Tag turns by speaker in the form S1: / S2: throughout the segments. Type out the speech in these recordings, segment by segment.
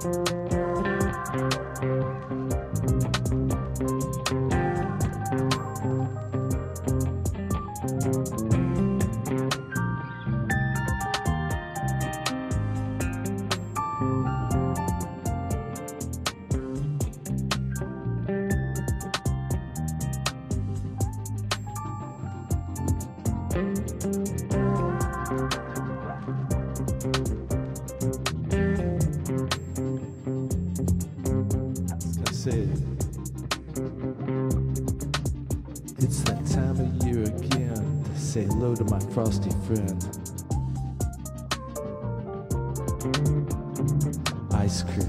S1: It's that time of year again to say hello to my frosty friend. Ice cream.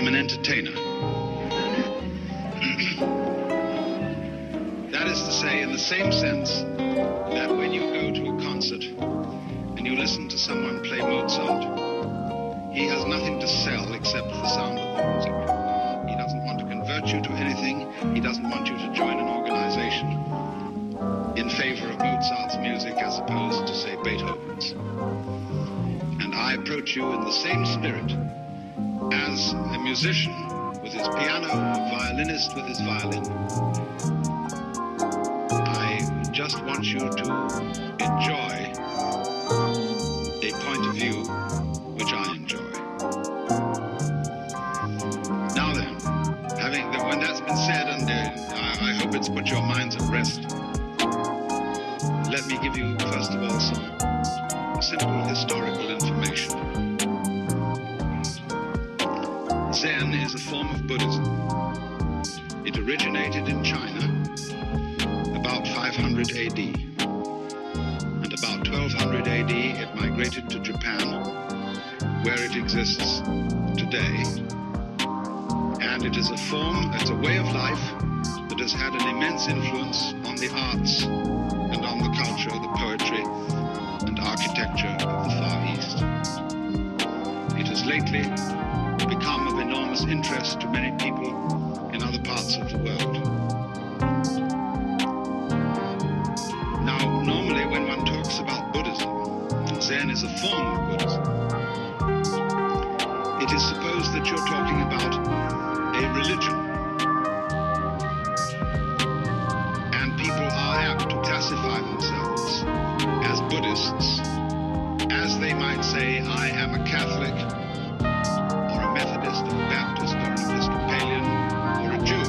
S2: I'm an entertainer. That is to say, in the same sense that when you go to a concert and you listen to someone play Mozart, he has nothing to sell except the sound of the music. He doesn't want to convert you to anything. He doesn't want you to join an organization in favor of Mozart's music as opposed to, say, Beethoven's. And I approach you in the same spirit as a musician with his piano, a violinist with his violin. I just want you to enjoy a point of view which I enjoy. Now then, when that's been said, and I hope it's put your minds at rest, let me give you, first of all, some simple historical information. Zen is a form of Buddhism. It originated in China about 500 AD. And about 1200 AD, it migrated to Japan, where it exists today. And it is it's a way of life that has had an immense influence on the arts and on the culture, the poetry and architecture of the Far East. It has lately become of enormous interest to many people in other parts of the world. Now, normally when one talks about Buddhism, Zen is a form of Buddhism. It is supposed that you're talking about a religion. And people are apt to classify themselves as Buddhists, as they might say, I am a Catholic, or a Methodist, or a Baptist, or an Episcopalian, or a Jew.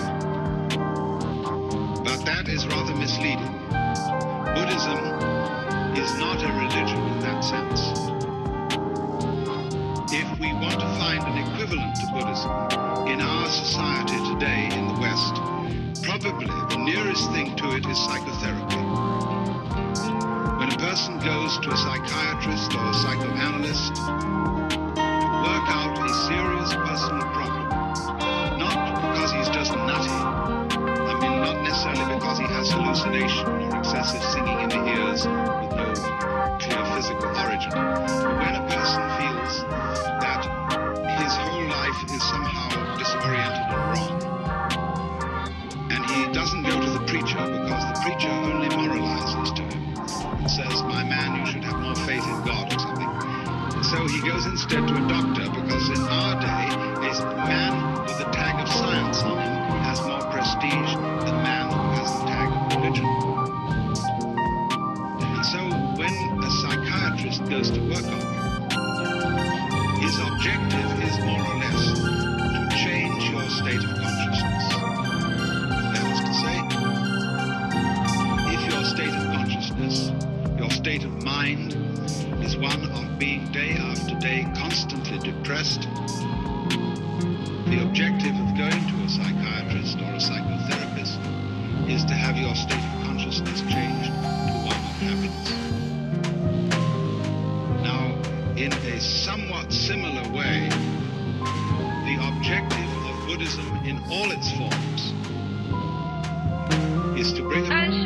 S2: But that is rather misleading. Buddhism is not a religion in that sense. If we want to find an equivalent to Buddhism in our society today in the West, probably the nearest thing to it is psychotherapy. When a person goes to a psychiatrist or a psychoanalyst to work out a serious personal problem, not because he's just nutty, not necessarily because he has hallucination or excessive singing in the ears with no clear physical origin, but when a person feels that his whole life is somehow disoriented and wrong, and he doesn't go to the preacher because the preacher only moralizes to him and says, my man, you should have more faith in God or something. So he goes instead to a doctor because in our day, a man with the tag of science on him has more prestige than man who has the tag of religion. And so when a psychiatrist goes to work on you, his objective is more or less to change your state of consciousness. That is to say, if your state of consciousness, your state of mind, is one of being day after day constantly depressed, the objective of going to a psychiatrist or a psychotherapist is to have your state of consciousness changed to one of happiness. Now, in a somewhat similar way, the objective of Buddhism in all its forms is to bring about